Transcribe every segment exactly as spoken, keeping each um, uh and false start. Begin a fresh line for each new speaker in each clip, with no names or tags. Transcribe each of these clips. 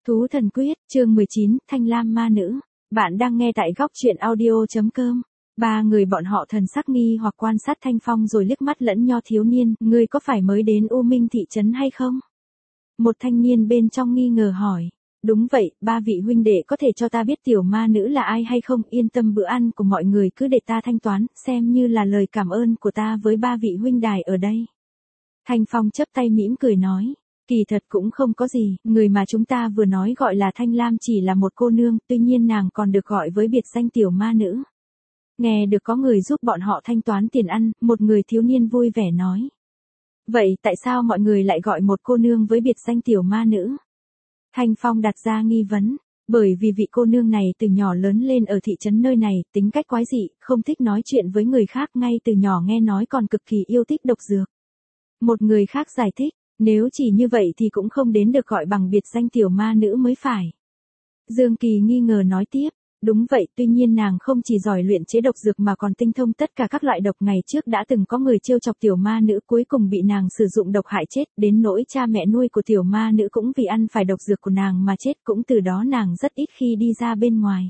Thú thần quyết, chương mười chín, Thanh Lam ma nữ. Bạn đang nghe tại góc truyện audio.com. Ba người bọn họ thần sắc nghi hoặc quan sát Thanh Phong rồi liếc mắt lẫn nho thiếu niên, ngươi có phải mới đến U Minh thị trấn hay không? Một thanh niên bên trong nghi ngờ hỏi. Đúng vậy, ba vị huynh đệ có thể cho ta biết tiểu ma nữ là ai hay không? Yên tâm, bữa ăn của mọi người cứ để ta thanh toán, xem như là lời cảm ơn của ta với ba vị huynh đài ở đây. Thanh Phong chắp tay mỉm cười nói. Kỳ thật cũng không có gì, người mà chúng ta vừa nói gọi là Thanh Lam chỉ là một cô nương, tuy nhiên nàng còn được gọi với biệt danh tiểu ma nữ. Nghe được có người giúp bọn họ thanh toán tiền ăn, một người thiếu niên vui vẻ nói. Vậy tại sao mọi người lại gọi một cô nương với biệt danh tiểu ma nữ? Thanh Phong đặt ra nghi vấn, bởi vì vị cô nương này từ nhỏ lớn lên ở thị trấn nơi này, tính cách quái dị, không thích nói chuyện với người khác, ngay từ nhỏ nghe nói còn cực kỳ yêu thích độc dược. Một người khác giải thích. Nếu chỉ như vậy thì cũng không đến được gọi bằng biệt danh tiểu ma nữ mới phải. Dương Kỳ nghi ngờ nói tiếp, đúng vậy, tuy nhiên nàng không chỉ giỏi luyện chế độc dược mà còn tinh thông tất cả các loại độc. Ngày trước đã từng có người trêu chọc tiểu ma nữ, cuối cùng bị nàng sử dụng độc hại chết, đến nỗi cha mẹ nuôi của tiểu ma nữ cũng vì ăn phải độc dược của nàng mà chết, cũng từ đó nàng rất ít khi đi ra bên ngoài.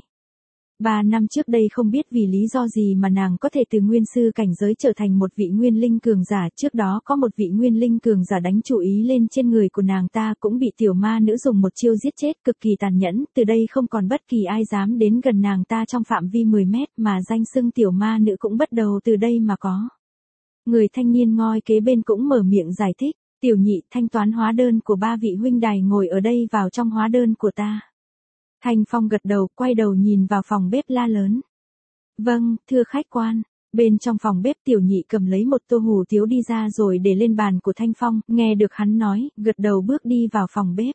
Ba năm trước đây không biết vì lý do gì mà nàng có thể từ nguyên sư cảnh giới trở thành một vị nguyên linh cường giả. Trước đó có một vị nguyên linh cường giả đánh chủ ý lên trên người của nàng ta, cũng bị tiểu ma nữ dùng một chiêu giết chết, cực kỳ tàn nhẫn. Từ đây không còn bất kỳ ai dám đến gần nàng ta trong phạm vi mười mét, mà danh xưng tiểu ma nữ cũng bắt đầu từ đây mà có. Người thanh niên ngoi kế bên cũng mở miệng giải thích, tiểu nhị, thanh toán hóa đơn của ba vị huynh đài ngồi ở đây vào trong hóa đơn của ta. Thanh Phong gật đầu, quay đầu nhìn vào phòng bếp la lớn. Vâng, thưa khách quan. Bên trong phòng bếp tiểu nhị cầm lấy một tô hủ tiếu đi ra rồi để lên bàn của Thanh Phong, nghe được hắn nói, gật đầu bước đi vào phòng bếp.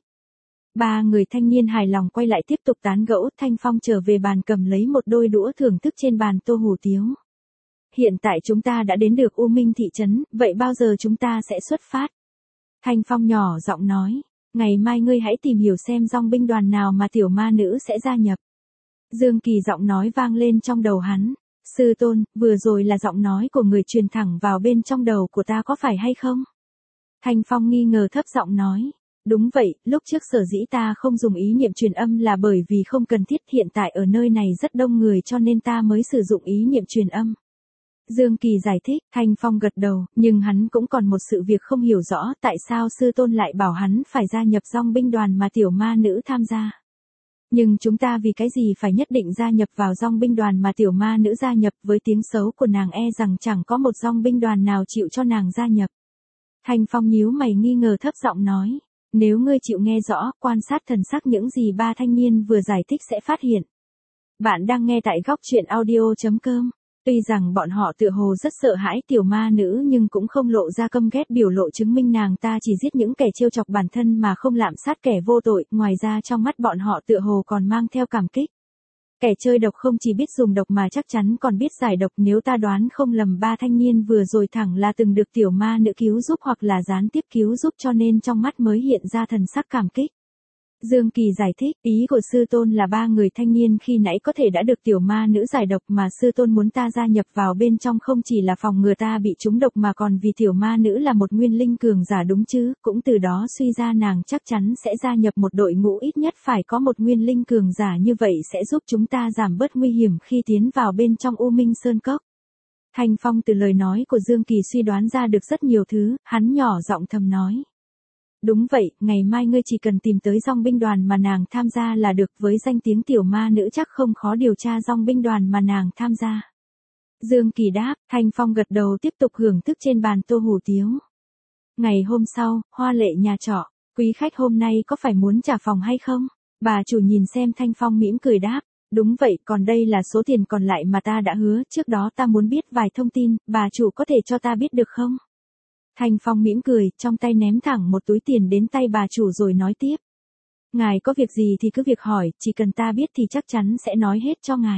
Ba người thanh niên hài lòng quay lại tiếp tục tán gẫu. Thanh Phong trở về bàn cầm lấy một đôi đũa thưởng thức trên bàn tô hủ tiếu. Hiện tại chúng ta đã đến được U Minh thị trấn, vậy bao giờ chúng ta sẽ xuất phát? Thanh Phong nhỏ giọng nói. Ngày mai ngươi hãy tìm hiểu xem dòng binh đoàn nào mà tiểu ma nữ sẽ gia nhập. Dương Kỳ giọng nói vang lên trong đầu hắn. Sư tôn, vừa rồi là giọng nói của người truyền thẳng vào bên trong đầu của ta có phải hay không? Thanh Phong nghi ngờ thấp giọng nói. Đúng vậy, lúc trước sở dĩ ta không dùng ý niệm truyền âm là bởi vì không cần thiết, hiện tại ở nơi này rất đông người cho nên ta mới sử dụng ý niệm truyền âm. Dương Kỳ giải thích. Thanh Phong gật đầu, nhưng hắn cũng còn một sự việc không hiểu rõ, tại sao sư tôn lại bảo hắn phải gia nhập dòng binh đoàn mà tiểu ma nữ tham gia. Nhưng chúng ta vì cái gì phải nhất định gia nhập vào dòng binh đoàn mà tiểu ma nữ gia nhập? Với tiếng xấu của nàng e rằng chẳng có một dòng binh đoàn nào chịu cho nàng gia nhập. Thanh Phong nhíu mày nghi ngờ thấp giọng nói, nếu ngươi chịu nghe rõ, quan sát thần sắc những gì ba thanh niên vừa giải thích sẽ phát hiện. Bạn đang nghe tại góc truyện audio.com. Tuy rằng bọn họ tựa hồ rất sợ hãi tiểu ma nữ nhưng cũng không lộ ra căm ghét biểu lộ, chứng minh nàng ta chỉ giết những kẻ trêu chọc bản thân mà không lạm sát kẻ vô tội, ngoài ra trong mắt bọn họ tựa hồ còn mang theo cảm kích. Kẻ chơi độc không chỉ biết dùng độc mà chắc chắn còn biết giải độc, nếu ta đoán không lầm ba thanh niên vừa rồi thẳng là từng được tiểu ma nữ cứu giúp hoặc là gián tiếp cứu giúp cho nên trong mắt mới hiện ra thần sắc cảm kích. Dương Kỳ giải thích, ý của sư tôn là ba người thanh niên khi nãy có thể đã được tiểu ma nữ giải độc, mà sư tôn muốn ta gia nhập vào bên trong không chỉ là phòng ngừa ta bị trúng độc mà còn vì tiểu ma nữ là một nguyên linh cường giả đúng chứ, cũng từ đó suy ra nàng chắc chắn sẽ gia nhập một đội ngũ, ít nhất phải có một nguyên linh cường giả, như vậy sẽ giúp chúng ta giảm bớt nguy hiểm khi tiến vào bên trong U Minh Sơn Cốc. Thanh Phong từ lời nói của Dương Kỳ suy đoán ra được rất nhiều thứ, hắn nhỏ giọng thầm nói. Đúng vậy, ngày mai ngươi chỉ cần tìm tới dòng binh đoàn mà nàng tham gia là được, với danh tiếng tiểu ma nữ chắc không khó điều tra dòng binh đoàn mà nàng tham gia. Dương Kỳ đáp. Thanh Phong gật đầu tiếp tục hưởng thức trên bàn tô hủ tiếu. Ngày hôm sau, Hoa Lệ nhà trọ, quý khách hôm nay có phải muốn trả phòng hay không? Bà chủ nhìn xem Thanh Phong mỉm cười đáp. Đúng vậy, còn đây là số tiền còn lại mà ta đã hứa, trước đó ta muốn biết vài thông tin, bà chủ có thể cho ta biết được không? Thanh Phong mỉm cười, trong tay ném thẳng một túi tiền đến tay bà chủ rồi nói tiếp. Ngài có việc gì thì cứ việc hỏi, chỉ cần ta biết thì chắc chắn sẽ nói hết cho ngài.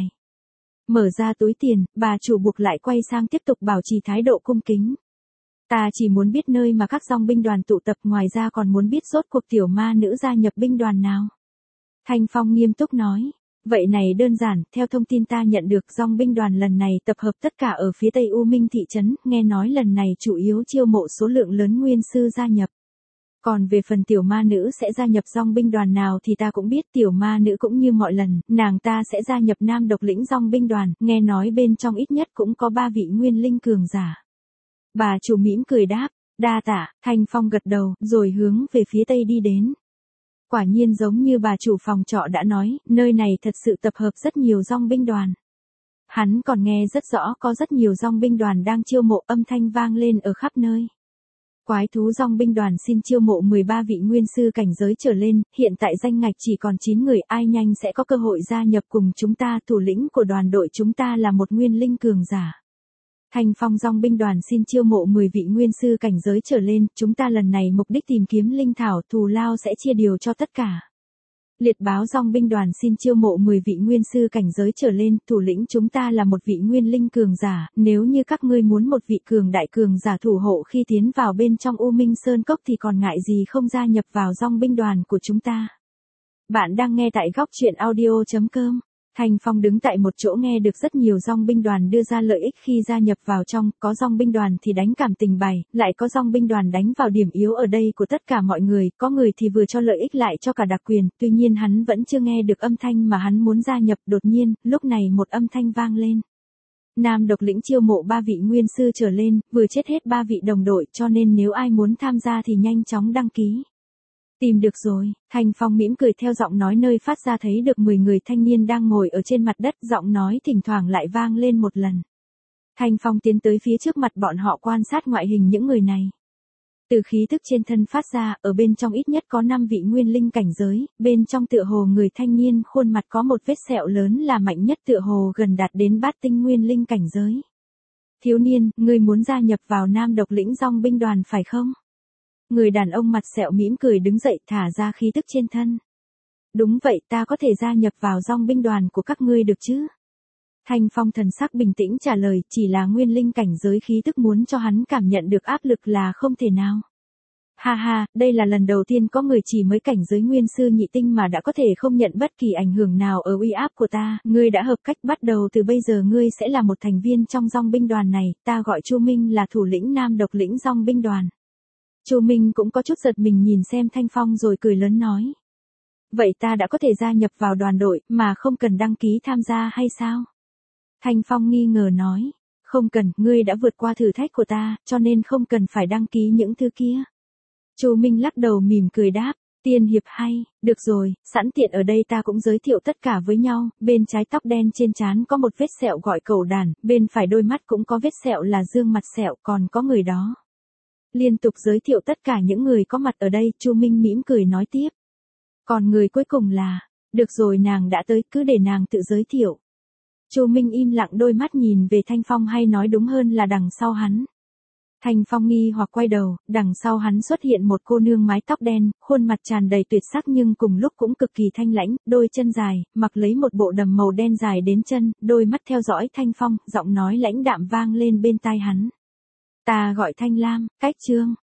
Mở ra túi tiền, bà chủ buộc lại quay sang tiếp tục bảo trì thái độ cung kính. Ta chỉ muốn biết nơi mà các dòng binh đoàn tụ tập, ngoài ra còn muốn biết rốt cuộc tiểu ma nữ gia nhập binh đoàn nào. Thanh Phong nghiêm túc nói. Vậy này đơn giản, theo thông tin ta nhận được, dòng binh đoàn lần này tập hợp tất cả ở phía tây U Minh thị trấn, nghe nói lần này chủ yếu chiêu mộ số lượng lớn nguyên sư gia nhập. Còn về phần tiểu ma nữ sẽ gia nhập dòng binh đoàn nào thì ta cũng biết, tiểu ma nữ cũng như mọi lần, nàng ta sẽ gia nhập nam độc lĩnh dòng binh đoàn, nghe nói bên trong ít nhất cũng có ba vị nguyên linh cường giả. Bà chủ mỉm cười đáp, đa tạ. Thanh Phong gật đầu, rồi hướng về phía tây đi đến. Quả nhiên giống như bà chủ phòng trọ đã nói, nơi này thật sự tập hợp rất nhiều dòng binh đoàn. Hắn còn nghe rất rõ có rất nhiều dòng binh đoàn đang chiêu mộ, âm thanh vang lên ở khắp nơi. Quái thú dòng binh đoàn xin chiêu mộ mười ba vị nguyên sư cảnh giới trở lên, hiện tại danh ngạch chỉ còn chín người, ai nhanh sẽ có cơ hội gia nhập cùng chúng ta, thủ lĩnh của đoàn đội chúng ta là một nguyên linh cường giả. Thanh Phong dòng binh đoàn xin chiêu mộ mười vị nguyên sư cảnh giới trở lên, chúng ta lần này mục đích tìm kiếm linh thảo, thù lao sẽ chia đều cho tất cả. Liệt báo dòng binh đoàn xin chiêu mộ mười vị nguyên sư cảnh giới trở lên, thủ lĩnh chúng ta là một vị nguyên linh cường giả, nếu như các ngươi muốn một vị cường đại cường giả thủ hộ khi tiến vào bên trong U Minh Sơn Cốc thì còn ngại gì không gia nhập vào dòng binh đoàn của chúng ta. Bạn đang nghe tại góc truyện audio chấm com. Thanh Phong đứng tại một chỗ nghe được rất nhiều dòng binh đoàn đưa ra lợi ích khi gia nhập vào trong, có dòng binh đoàn thì đánh cảm tình bài, lại có dòng binh đoàn đánh vào điểm yếu ở đây của tất cả mọi người, có người thì vừa cho lợi ích lại cho cả đặc quyền, tuy nhiên hắn vẫn chưa nghe được âm thanh mà hắn muốn gia nhập, đột nhiên, lúc này một âm thanh vang lên. Nam độc lĩnh chiêu mộ ba vị nguyên sư trở lên, vừa chết hết ba vị đồng đội, cho nên nếu ai muốn tham gia thì nhanh chóng đăng ký. Tìm được rồi. Thanh Phong mỉm cười theo giọng nói nơi phát ra thấy được mười người thanh niên đang ngồi ở trên mặt đất, giọng nói thỉnh thoảng lại vang lên một lần. Thanh Phong tiến tới phía trước mặt bọn họ quan sát ngoại hình những người này. Từ khí thức trên thân phát ra, ở bên trong ít nhất có năm vị nguyên linh cảnh giới, bên trong tựa hồ người thanh niên khuôn mặt có một vết sẹo lớn là mạnh nhất, tựa hồ gần đạt đến bát tinh nguyên linh cảnh giới. Thiếu niên, ngươi muốn gia nhập vào nam độc lĩnh dòng binh đoàn phải không? Người đàn ông mặt sẹo mỉm cười đứng dậy, thả ra khí tức trên thân. Đúng vậy, ta có thể gia nhập vào dòng binh đoàn của các ngươi được chứ? Thanh Phong thần sắc bình tĩnh trả lời, chỉ là nguyên linh cảnh giới khí tức muốn cho hắn cảm nhận được áp lực là không thể nào. Ha ha, đây là lần đầu tiên có người chỉ mới cảnh giới nguyên sư nhị tinh mà đã có thể không nhận bất kỳ ảnh hưởng nào ở uy áp của ta, ngươi đã hợp cách, bắt đầu từ bây giờ ngươi sẽ là một thành viên trong dòng binh đoàn này, ta gọi Chu Minh là thủ lĩnh nam độc lĩnh dòng binh đoàn. Chu Minh cũng có chút giật mình nhìn xem Thanh Phong rồi cười lớn nói. Vậy ta đã có thể gia nhập vào đoàn đội mà không cần đăng ký tham gia hay sao? Thanh Phong nghi ngờ nói. Không cần, ngươi đã vượt qua thử thách của ta, cho nên không cần phải đăng ký những thứ kia. Chu Minh lắc đầu mỉm cười đáp. Tiên hiệp hay, được rồi, sẵn tiện ở đây ta cũng giới thiệu tất cả với nhau, bên trái tóc đen trên trán có một vết sẹo gọi cẩu đàn, bên phải đôi mắt cũng có vết sẹo là dương mặt sẹo, còn có người đó. Liên tục giới thiệu tất cả những người có mặt ở đây, Chu Minh mỉm cười nói tiếp. Còn người cuối cùng là, được rồi nàng đã tới, cứ để nàng tự giới thiệu. Chu Minh im lặng, đôi mắt nhìn về Thanh Phong, hay nói đúng hơn là đằng sau hắn. Thanh Phong nghi hoặc quay đầu, đằng sau hắn xuất hiện một cô nương mái tóc đen, khuôn mặt tràn đầy tuyệt sắc nhưng cùng lúc cũng cực kỳ thanh lãnh, đôi chân dài, mặc lấy một bộ đầm màu đen dài đến chân, đôi mắt theo dõi Thanh Phong, giọng nói lãnh đạm vang lên bên tai hắn. Ta gọi Thanh Lam, cách Trương.